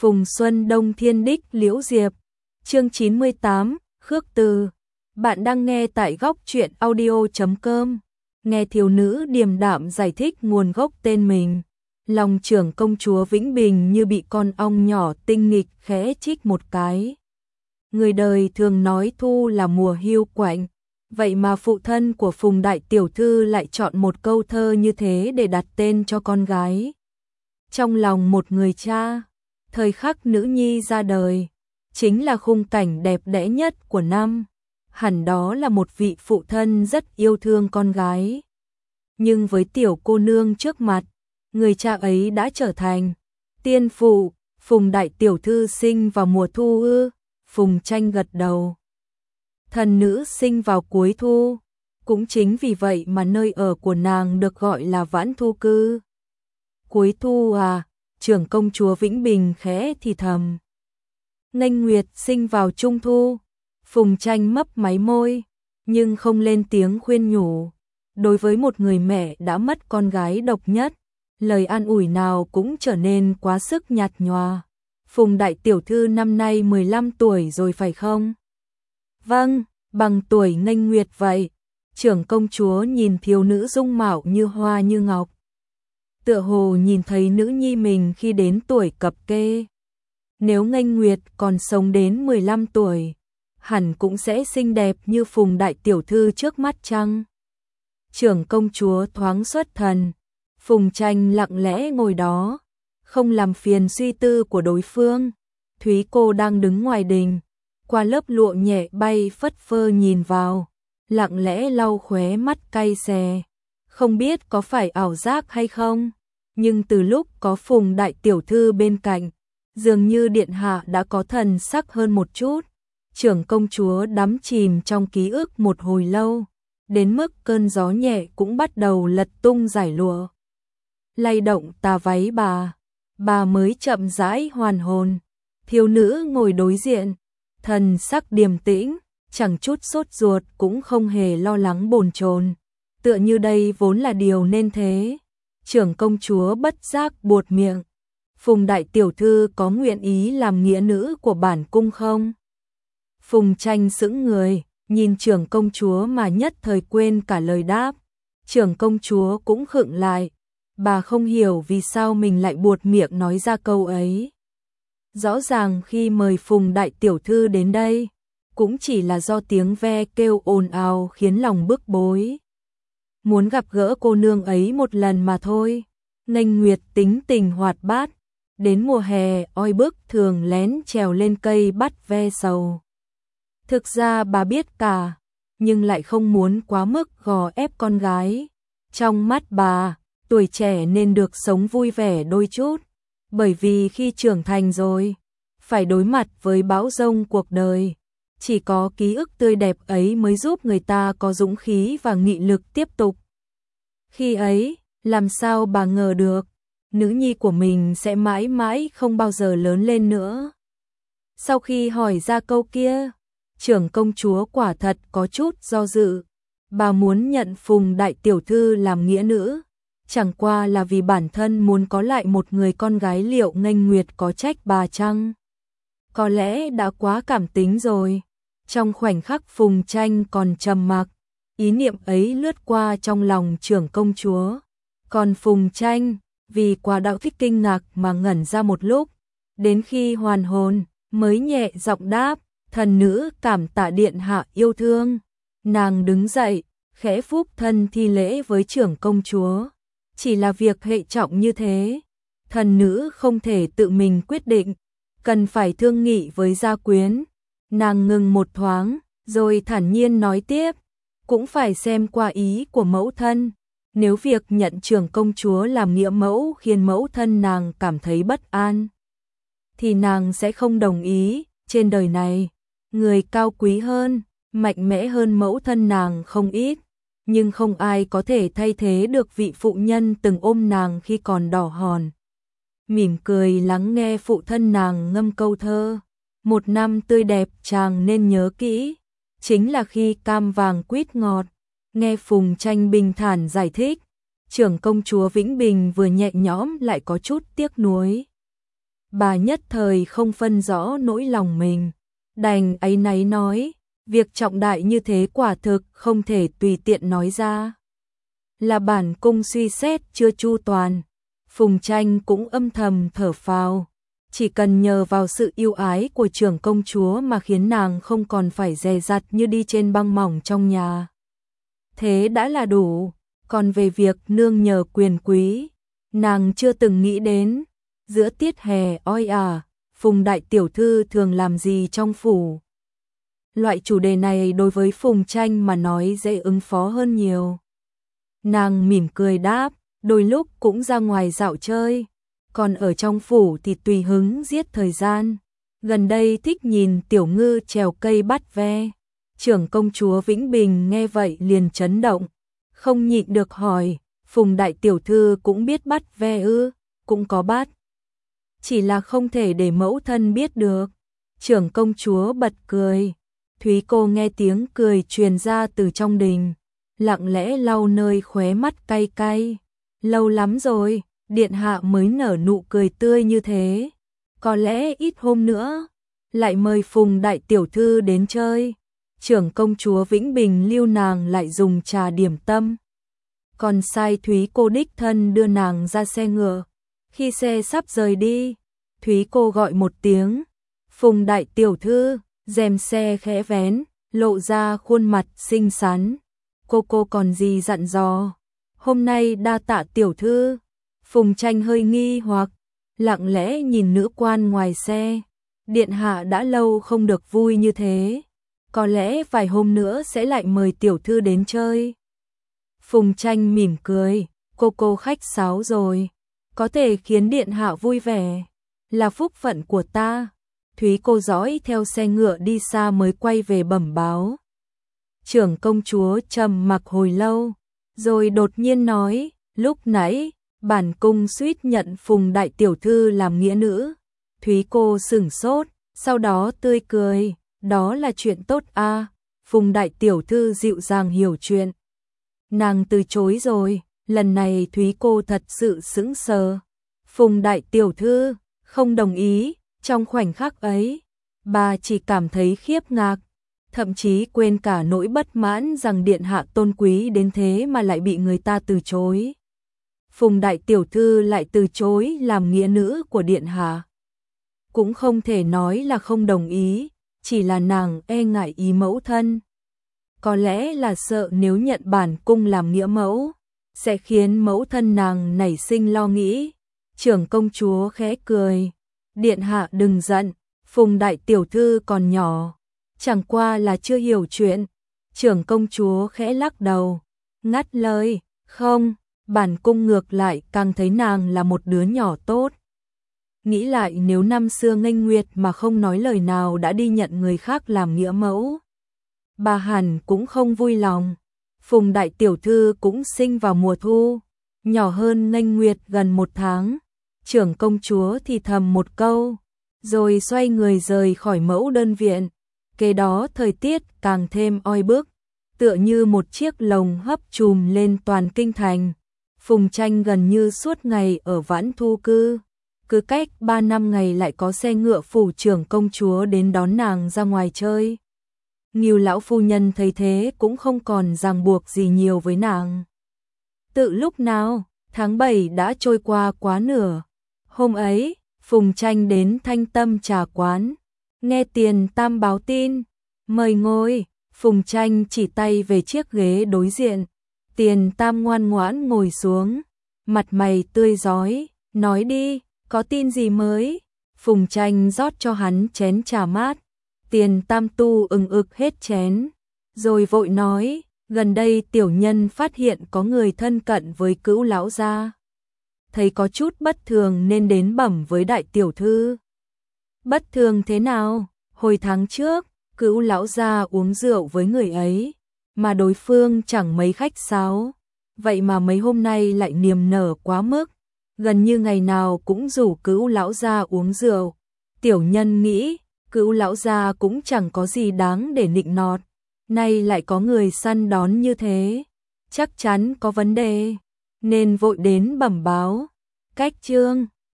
Phùng Xuân Đông Thiên Đích Liễu Diệp. Chương 98, Khước Từ. Bạn đang nghe tại góc truyện audio.com. Nghe thiếu nữ điềm đạm giải thích nguồn gốc tên mình. Lòng trưởng công chúa Vĩnh Bình như bị con ong nhỏ tinh nghịch khẽ chích một cái. Người đời thường nói thu là mùa hưu quạnh. Vậy mà phụ thân của Phùng đại tiểu thư lại chọn một câu thơ như thế để đặt tên cho con gái. Trong lòng một người cha, thời khắc nữ nhi ra đời, chính là khung cảnh đẹp đẽ nhất của năm. Hẳn đó là một vị phụ thân rất yêu thương con gái. Nhưng với tiểu cô nương trước mặt, người cha ấy đã trở thành tiên phụ. Phùng đại tiểu thư sinh vào mùa thu ư? Phùng Tranh gật đầu. Thần nữ sinh vào cuối thu, cũng chính vì vậy mà nơi ở của nàng được gọi là Vãn Thu Cư. Cuối thu à? Trưởng công chúa Vĩnh Bình khẽ thì thầm. Nghênh Nguyệt sinh vào trung thu. Phùng Tranh mấp máy môi, nhưng không lên tiếng khuyên nhủ. Đối với một người mẹ đã mất con gái độc nhất, lời an ủi nào cũng trở nên quá sức nhạt nhòa. Phùng đại tiểu thư năm nay 15 tuổi rồi phải không? Vâng, bằng tuổi Nghênh Nguyệt vậy. Trưởng công chúa nhìn thiếu nữ dung mạo như hoa như ngọc. Tựa hồ nhìn thấy nữ nhi mình khi đến tuổi cập kê. Nếu Nghênh Nguyệt còn sống đến 15 tuổi, hẳn cũng sẽ xinh đẹp như Phùng đại tiểu thư trước mắt chăng? Trưởng công chúa thoáng xuất thần. Phùng Tranh lặng lẽ ngồi đó, không làm phiền suy tư của đối phương. Thúy cô đang đứng ngoài đình, qua lớp lụa nhẹ bay phất phơ nhìn vào, lặng lẽ lau khóe mắt cay xè. Không biết có phải ảo giác hay không, nhưng từ lúc có Phùng đại tiểu thư bên cạnh, dường như điện hạ đã có thần sắc hơn một chút. Trưởng công chúa đắm chìm trong ký ức một hồi lâu, đến mức cơn gió nhẹ cũng bắt đầu lật tung dải lụa, lay động tà váy bà mới chậm rãi hoàn hồn. Thiếu nữ ngồi đối diện, thần sắc điềm tĩnh, chẳng chút sốt ruột cũng không hề lo lắng bồn chồn, tựa như đây vốn là điều nên thế. Trưởng công chúa bất giác buột miệng. Phùng đại tiểu thư có nguyện ý làm nghĩa nữ của bản cung không? Phùng Tranh sững người, nhìn trưởng công chúa mà nhất thời quên cả lời đáp. Trưởng công chúa cũng khựng lại, bà không hiểu vì sao mình lại buột miệng nói ra câu ấy. Rõ ràng khi mời Phùng đại tiểu thư đến đây, cũng chỉ là do tiếng ve kêu ồn ào khiến lòng bức bối. Muốn gặp gỡ cô nương ấy một lần mà thôi. Nghênh Nguyệt tính tình hoạt bát, đến mùa hè oi bức thường lén trèo lên cây bắt ve sầu. Thực ra bà biết cả, nhưng lại không muốn quá mức gò ép con gái. Trong mắt bà, tuổi trẻ nên được sống vui vẻ đôi chút, bởi vì khi trưởng thành rồi, phải đối mặt với bão giông cuộc đời. Chỉ có ký ức tươi đẹp ấy mới giúp người ta có dũng khí và nghị lực tiếp tục. Khi ấy, làm sao bà ngờ được, nữ nhi của mình sẽ mãi mãi không bao giờ lớn lên nữa. Sau khi hỏi ra câu kia, trưởng công chúa quả thật có chút do dự. Bà muốn nhận Phùng đại tiểu thư làm nghĩa nữ, chẳng qua là vì bản thân muốn có lại một người con gái. Liệu Nghênh Nguyệt có trách bà chăng? Có lẽ đã quá cảm tính rồi. Trong khoảnh khắc Phùng Tranh còn trầm mặc, ý niệm ấy lướt qua trong lòng trưởng công chúa. Còn Phùng Tranh, vì quá đạo thích kinh ngạc mà ngẩn ra một lúc, đến khi hoàn hồn, mới nhẹ giọng đáp, thần nữ cảm tạ điện hạ yêu thương. Nàng đứng dậy, khẽ phúc thân thi lễ với trưởng công chúa. Chỉ là việc hệ trọng như thế, thần nữ không thể tự mình quyết định, cần phải thương nghị với gia quyến. Nàng ngừng một thoáng, rồi thản nhiên nói tiếp, cũng phải xem qua ý của mẫu thân. Nếu việc nhận trưởng công chúa làm nghĩa mẫu khiến mẫu thân nàng cảm thấy bất an, thì nàng sẽ không đồng ý. Trên đời này, người cao quý hơn, mạnh mẽ hơn mẫu thân nàng không ít, nhưng không ai có thể thay thế được vị phụ nhân từng ôm nàng khi còn đỏ hòn. Mỉm cười lắng nghe phụ thân nàng ngâm câu thơ, một năm tươi đẹp chàng nên nhớ kỹ, chính là khi cam vàng quýt ngọt. Nghe Phùng Tranh bình thản giải thích, trưởng công chúa Vĩnh Bình vừa nhẹ nhõm lại có chút tiếc nuối. bà nhất thời không phân rõ nỗi lòng mình, đành áy náy nói, việc trọng đại như thế quả thực không thể tùy tiện nói ra. Là bản cung suy xét chưa chu toàn. Phùng Tranh cũng âm thầm thở phào, chỉ cần nhờ vào sự yêu ái của trưởng công chúa mà khiến nàng không còn phải dè dặt như đi trên băng mỏng trong nhà. Thế đã là đủ, còn về việc nương nhờ quyền quý, nàng chưa từng nghĩ đến. Giữa tiết hè oi ả, Phùng đại tiểu thư thường làm gì trong phủ? Loại chủ đề này đối với Phùng Tranh mà nói dễ ứng phó hơn nhiều. Nàng mỉm cười đáp, đôi lúc cũng ra ngoài dạo chơi, còn ở trong phủ thì tùy hứng giết thời gian. Gần đây thích nhìn tiểu ngư trèo cây bắt ve. Trưởng công chúa Vĩnh Bình nghe vậy liền chấn động, không nhịn được hỏi, Phùng đại tiểu thư cũng biết bắt ve ư? Cũng có bắt, chỉ là không thể để mẫu thân biết được. Trưởng công chúa bật cười. Thúy cô nghe tiếng cười truyền ra từ trong đình, lặng lẽ lau nơi khóe mắt cay cay. Lâu lắm rồi, điện hạ mới nở nụ cười tươi như thế. Có lẽ ít hôm nữa, lại mời Phùng đại tiểu thư đến chơi. Trưởng công chúa Vĩnh Bình lưu nàng lại dùng trà điểm tâm, còn sai Thúy cô đích thân đưa nàng ra xe ngựa. Khi xe sắp rời đi, Thúy cô gọi một tiếng, Phùng đại tiểu thư, rèm xe khẽ vén, lộ ra khuôn mặt xinh xắn. Cô còn gì dặn dò? Hôm nay đa tạ tiểu thư. Phùng Tranh hơi nghi hoặc, lặng lẽ nhìn nữ quan ngoài xe. Điện hạ đã lâu không được vui như thế, có lẽ vài hôm nữa sẽ lại mời tiểu thư đến chơi. Phùng Tranh mỉm cười, cô khách sáo rồi, có thể khiến điện hạ vui vẻ, là phúc phận của ta. Thúy cô dõi theo xe ngựa đi xa mới quay về bẩm báo. Trưởng công chúa trầm mặc hồi lâu, rồi đột nhiên nói, lúc nãy, bản cung suýt nhận Phùng đại tiểu thư làm nghĩa nữ. Thúy cô sửng sốt, sau đó tươi cười, đó là chuyện tốt a. Phùng đại tiểu thư dịu dàng hiểu chuyện. Nàng từ chối rồi, lần này Thúy cô thật sự sững sờ. Phùng đại tiểu thư không đồng ý. Trong khoảnh khắc ấy, bà chỉ cảm thấy khiếp ngạc, thậm chí quên cả nỗi bất mãn rằng điện hạ tôn quý đến thế mà lại bị người ta từ chối. Phùng đại tiểu thư lại từ chối làm nghĩa nữ của điện hạ. Cũng không thể nói là không đồng ý, chỉ là nàng e ngại ý mẫu thân. Có lẽ là sợ nếu nhận bản cung làm nghĩa mẫu, sẽ khiến mẫu thân nàng nảy sinh lo nghĩ. Trưởng công chúa khẽ cười. Điện hạ đừng giận, Phùng đại tiểu thư còn nhỏ, chẳng qua là chưa hiểu chuyện. Trưởng công chúa khẽ lắc đầu, ngắt lời, không, bản cung ngược lại càng thấy nàng là một đứa nhỏ tốt. Nghĩ lại nếu năm xưa Nghênh Nguyệt mà không nói lời nào đã đi nhận người khác làm nghĩa mẫu, bà hẳn cũng không vui lòng. Phùng đại tiểu thư cũng sinh vào mùa thu, nhỏ hơn Nghênh Nguyệt gần 1 tháng. Trưởng công chúa thì thầm một câu, rồi xoay người rời khỏi mẫu đơn viện. Kế đó thời tiết càng thêm oi bức, tựa như một chiếc lồng hấp trùm lên toàn kinh thành. Phùng Tranh gần như suốt ngày ở Vãn Thu cư, cứ cách 3 năm ngày lại có xe ngựa phủ trưởng công chúa đến đón nàng ra ngoài chơi. Ngưu lão phu nhân thấy thế cũng không còn ràng buộc gì nhiều với nàng. Tự lúc nào, tháng 7 đã trôi qua quá nửa. Hôm ấy, Phùng Tranh đến Thanh Tâm trà quán, nghe Tiền Tam báo tin, mời ngồi. Phùng Tranh chỉ tay về chiếc ghế đối diện. Tiền Tam ngoan ngoãn ngồi xuống, mặt mày tươi rói, nói đi, có tin gì mới? Phùng Tranh rót cho hắn chén trà mát. Tiền Tam tu ực hết chén, rồi vội nói, gần đây tiểu nhân phát hiện có người thân cận với Cữu lão gia, thấy có chút bất thường nên đến bẩm với đại tiểu thư. Bất thường thế nào? Hồi tháng trước, Cữu lão gia uống rượu với người ấy, mà đối phương chẳng mấy khách sáo, vậy mà mấy hôm nay lại niềm nở quá mức, gần như ngày nào cũng rủ Cữu lão gia uống rượu. Tiểu nhân nghĩ, Cữu lão gia cũng chẳng có gì đáng để nịnh nọt, nay lại có người săn đón như thế, chắc chắn có vấn đề, nên vội đến bẩm báo. Cách chương